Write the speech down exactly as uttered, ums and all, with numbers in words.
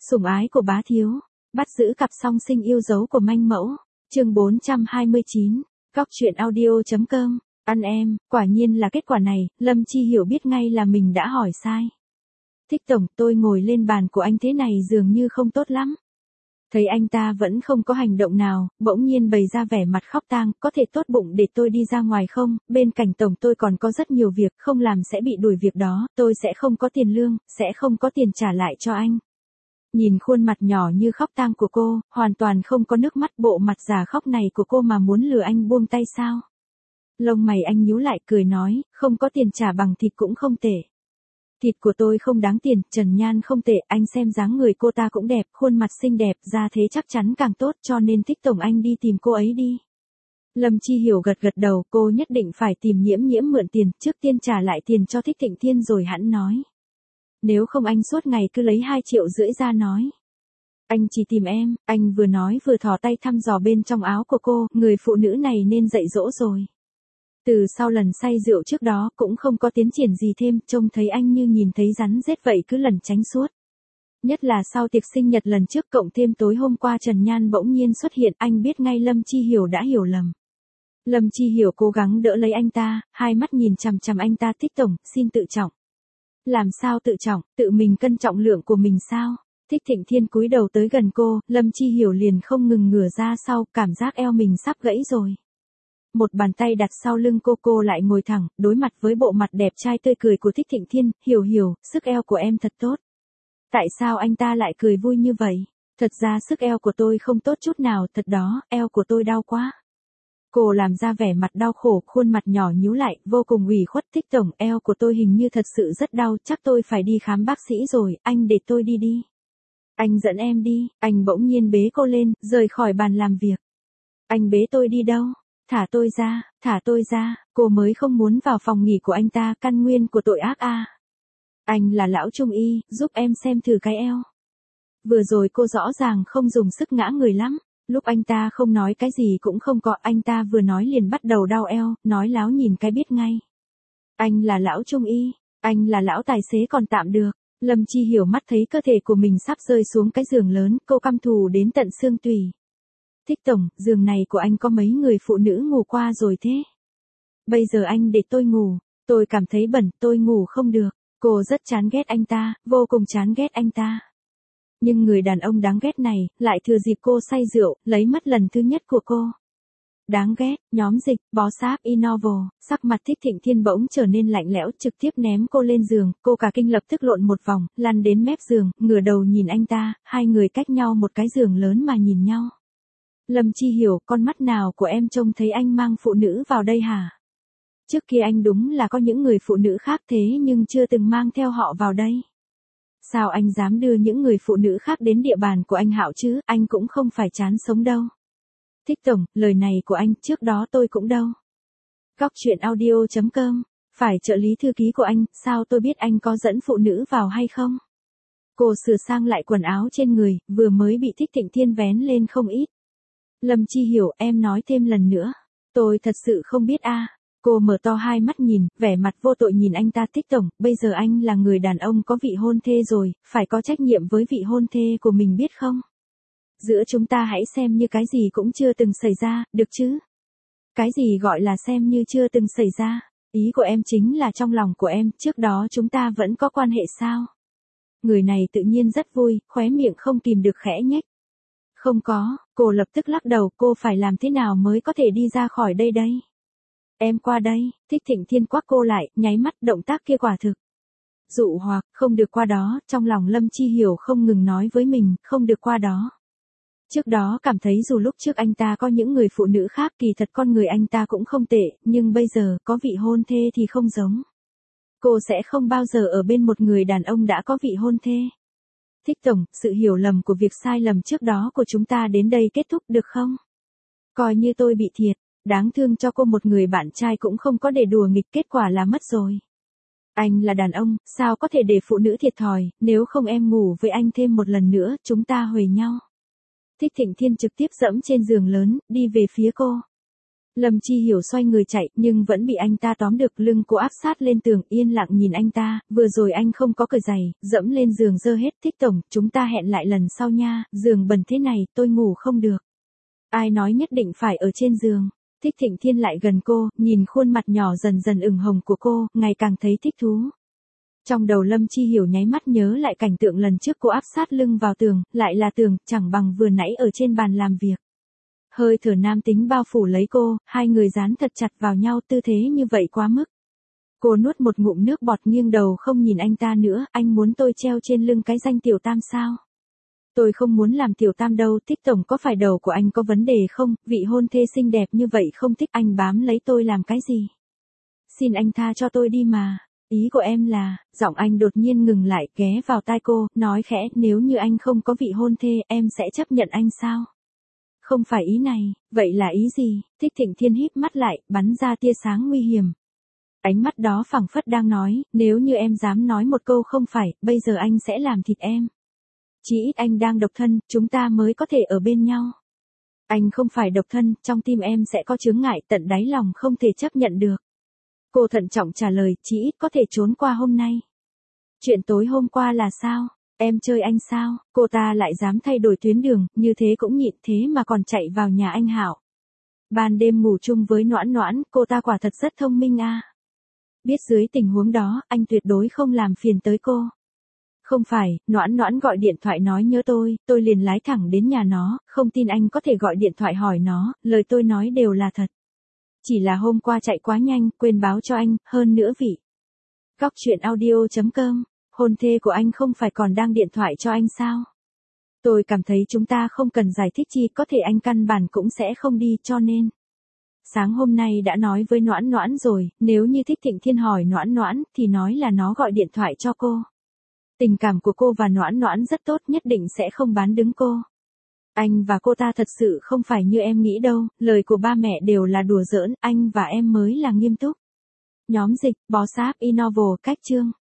Sủng ái của bá thiếu, bắt giữ cặp song sinh yêu dấu của manh mẫu, chương bốn trăm hai mươi chín, góc truyện audio chấm com, ăn em, quả nhiên là kết quả này, Lâm Chi Hiểu biết ngay là mình đã hỏi sai. Thích tổng, tôi ngồi lên bàn của anh thế này dường như không tốt lắm. Thấy anh ta vẫn không có hành động nào, bỗng nhiên bày ra vẻ mặt khóc tang, có thể tốt bụng để tôi đi ra ngoài không, bên cạnh tổng tôi còn có rất nhiều việc, không làm sẽ bị đuổi việc đó, tôi sẽ không có tiền lương, sẽ không có tiền trả lại cho anh. Nhìn khuôn mặt nhỏ như khóc tang của cô, hoàn toàn không có nước mắt, bộ mặt giả khóc này của cô mà muốn lừa anh buông tay sao? Lông mày anh nhíu lại cười nói, không có tiền trả bằng thịt cũng không tệ. Thịt của tôi không đáng tiền, trần nhan không tệ, anh xem dáng người cô ta cũng đẹp, khuôn mặt xinh đẹp, da thế chắc chắn càng tốt, cho nên Thích tổng anh đi tìm cô ấy đi. Lâm Chi Hiểu gật gật đầu, cô nhất định phải tìm Nhiễm Nhiễm mượn tiền, trước tiên trả lại tiền cho Thích Thịnh Thiên rồi hẵng nói. Nếu không anh suốt ngày cứ lấy hai triệu rưỡi ra nói. Anh chỉ tìm em, anh vừa nói vừa thò tay thăm dò bên trong áo của cô, người phụ nữ này nên dạy dỗ rồi. Từ sau lần say rượu trước đó cũng không có tiến triển gì thêm, trông thấy anh như nhìn thấy rắn rết vậy cứ lẩn tránh suốt. Nhất là sau tiệc sinh nhật lần trước cộng thêm tối hôm qua Trần Nhan bỗng nhiên xuất hiện, anh biết ngay Lâm Chi Hiểu đã hiểu lầm. Lâm Chi Hiểu cố gắng đỡ lấy anh ta, hai mắt nhìn chằm chằm anh ta. Thích tổng, xin tự trọng. Làm sao tự trọng, tự mình cân trọng lượng của mình sao? Thích Thịnh Thiên cúi đầu tới gần cô, Lâm Chi Hiểu liền không ngừng ngửa ra sau, cảm giác eo mình sắp gãy rồi. Một bàn tay đặt sau lưng cô, cô lại ngồi thẳng, đối mặt với bộ mặt đẹp trai tươi cười của Thích Thịnh Thiên, Hiểu Hiểu, sức eo của em thật tốt. Tại sao anh ta lại cười vui như vậy? Thật ra sức eo của tôi không tốt chút nào, thật đó, eo của tôi đau quá. Cô làm ra vẻ mặt đau khổ, khuôn mặt nhỏ nhíu lại, vô cùng ủy khuất. Thích tổng, eo của tôi hình như thật sự rất đau, chắc tôi phải đi khám bác sĩ rồi, anh để tôi đi đi. Anh dẫn em đi, anh bỗng nhiên bế cô lên, rời khỏi bàn làm việc. Anh bế tôi đi đâu? Thả tôi ra, thả tôi ra, cô mới không muốn vào phòng nghỉ của anh ta, căn nguyên của tội ác a. Anh là lão trung y, giúp em xem thử cái eo. Vừa rồi cô rõ ràng không dùng sức ngã người lắm, lúc anh ta không nói cái gì cũng không có, anh ta vừa nói liền bắt đầu đau eo, nói láo nhìn cái biết ngay. Anh là lão trung y, anh là lão tài xế còn tạm được. Lâm Chi Hiểu mắt thấy cơ thể của mình sắp rơi xuống cái giường lớn, cô căm thù đến tận xương tủy. Thích tổng, giường này của anh có mấy người phụ nữ ngủ qua rồi thế? Bây giờ anh để tôi ngủ, tôi cảm thấy bẩn, tôi ngủ không được. Cô rất chán ghét anh ta, vô cùng chán ghét anh ta. Nhưng người đàn ông đáng ghét này, lại thừa dịp cô say rượu, lấy mất lần thứ nhất của cô. Đáng ghét, nhóm dịch, bó sáp Inovo, sắc mặt Thích Thịnh Thiên bỗng trở nên lạnh lẽo, trực tiếp ném cô lên giường, cô cả kinh lập tức lộn một vòng, lăn đến mép giường, ngửa đầu nhìn anh ta, hai người cách nhau một cái giường lớn mà nhìn nhau. Lâm Chi Hiểu, con mắt nào của em trông thấy anh mang phụ nữ vào đây hả? Trước kia anh đúng là có những người phụ nữ khác thế nhưng chưa từng mang theo họ vào đây. Sao anh dám đưa những người phụ nữ khác đến địa bàn của anh Hạo chứ, anh cũng không phải chán sống đâu. Thích tổng, lời này của anh trước đó tôi cũng đâu. Góc truyện audio chấm com, phải trợ lý thư ký của anh, sao tôi biết anh có dẫn phụ nữ vào hay không? Cô sửa sang lại quần áo trên người, vừa mới bị Thích Thịnh Thiên vén lên không ít. Lâm Chi Hiểu, em nói thêm lần nữa. Tôi thật sự không biết a. Cô mở to hai mắt nhìn, vẻ mặt vô tội nhìn anh ta. Thích tổng, bây giờ anh là người đàn ông có vị hôn thê rồi, phải có trách nhiệm với vị hôn thê của mình biết không? Giữa chúng ta hãy xem như cái gì cũng chưa từng xảy ra, được chứ? Cái gì gọi là xem như chưa từng xảy ra? Ý của em chính là trong lòng của em, trước đó chúng ta vẫn có quan hệ sao? Người này tự nhiên rất vui, khóe miệng không kìm được khẽ nhếch. Không có, cô lập tức lắc đầu, cô phải làm thế nào mới có thể đi ra khỏi đây đây? Em qua đây, Thích Thịnh Thiên quắc cô lại, nháy mắt, động tác kia quả thực. Dụ hoặc, không được qua đó, trong lòng Lâm Chi Hiểu không ngừng nói với mình, không được qua đó. Trước đó cảm thấy dù lúc trước anh ta có những người phụ nữ khác kỳ thật con người anh ta cũng không tệ, nhưng bây giờ, có vị hôn thê thì không giống. Cô sẽ không bao giờ ở bên một người đàn ông đã có vị hôn thê. Thích tổng, sự hiểu lầm của việc sai lầm trước đó của chúng ta đến đây kết thúc được không? Coi như tôi bị thiệt, đáng thương cho cô một người bạn trai cũng không có để đùa nghịch, kết quả là mất rồi. Anh là đàn ông, sao có thể để phụ nữ thiệt thòi, nếu không em ngủ với anh thêm một lần nữa, chúng ta huề nhau. Thích Thịnh Thiên trực tiếp dẫm trên giường lớn, đi về phía cô. Lâm Chi Hiểu xoay người chạy, nhưng vẫn bị anh ta tóm được, lưng cô áp sát lên tường, yên lặng nhìn anh ta, vừa rồi anh không có cởi giày, dẫm lên giường dơ hết. Thích tổng, chúng ta hẹn lại lần sau nha, giường bẩn thế này, tôi ngủ không được. Ai nói nhất định phải ở trên giường. Thích Thịnh Thiên lại gần cô, nhìn khuôn mặt nhỏ dần dần ửng hồng của cô, ngày càng thấy thích thú. Trong đầu Lâm Chi Hiểu nháy mắt nhớ lại cảnh tượng lần trước cô áp sát lưng vào tường, lại là tường, chẳng bằng vừa nãy ở trên bàn làm việc. Hơi thở nam tính bao phủ lấy cô, hai người dán thật chặt vào nhau, tư thế như vậy quá mức. Cô nuốt một ngụm nước bọt, nghiêng đầu không nhìn anh ta nữa. Anh muốn tôi treo trên lưng cái danh tiểu tam sao? Tôi không muốn làm tiểu tam đâu. Thích tổng, có phải đầu của anh có vấn đề không? Vị hôn thê xinh đẹp như vậy không thích, anh bám lấy tôi làm cái gì? Xin anh tha cho tôi đi mà. Ý của em là, giọng anh đột nhiên ngừng lại, ghé vào tai cô, nói khẽ, nếu như anh không có vị hôn thê, em sẽ chấp nhận anh sao? Không phải ý này, vậy là ý gì? Thích Thịnh Thiên híp mắt lại, bắn ra tia sáng nguy hiểm. Ánh mắt đó phảng phất đang nói, nếu như em dám nói một câu không phải, bây giờ anh sẽ làm thịt em. Chỉ ít anh đang độc thân, chúng ta mới có thể ở bên nhau. Anh không phải độc thân, trong tim em sẽ có chướng ngại, tận đáy lòng không thể chấp nhận được. Cô thận trọng trả lời, chỉ ít có thể trốn qua hôm nay. Chuyện tối hôm qua là sao? Em chơi anh sao? Cô ta lại dám thay đổi tuyến đường, như thế cũng nhịn, thế mà còn chạy vào nhà anh Hạo. Ban đêm ngủ chung với Noãn Noãn, cô ta quả thật rất thông minh a. Biết dưới tình huống đó, anh tuyệt đối không làm phiền tới cô. Không phải, Noãn Noãn gọi điện thoại nói nhớ tôi, tôi liền lái thẳng đến nhà nó, không tin anh có thể gọi điện thoại hỏi nó, lời tôi nói đều là thật. Chỉ là hôm qua chạy quá nhanh, quên báo cho anh, hơn nữa vị. Góc truyện audio chấm com, hôn thê của anh không phải còn đang điện thoại cho anh sao? Tôi cảm thấy chúng ta không cần giải thích chi, có thể anh căn bản cũng sẽ không đi, cho nên. Sáng hôm nay đã nói với Noãn Noãn rồi, nếu như Thích Thịnh Thiên hỏi Noãn Noãn, thì nói là nó gọi điện thoại cho cô. Tình cảm của cô và Noãn Noãn rất tốt, nhất định sẽ không bán đứng cô. Anh và cô ta thật sự không phải như em nghĩ đâu, lời của ba mẹ đều là đùa giỡn, anh và em mới là nghiêm túc. Nhóm dịch, bó sáp Inovo, cách chương.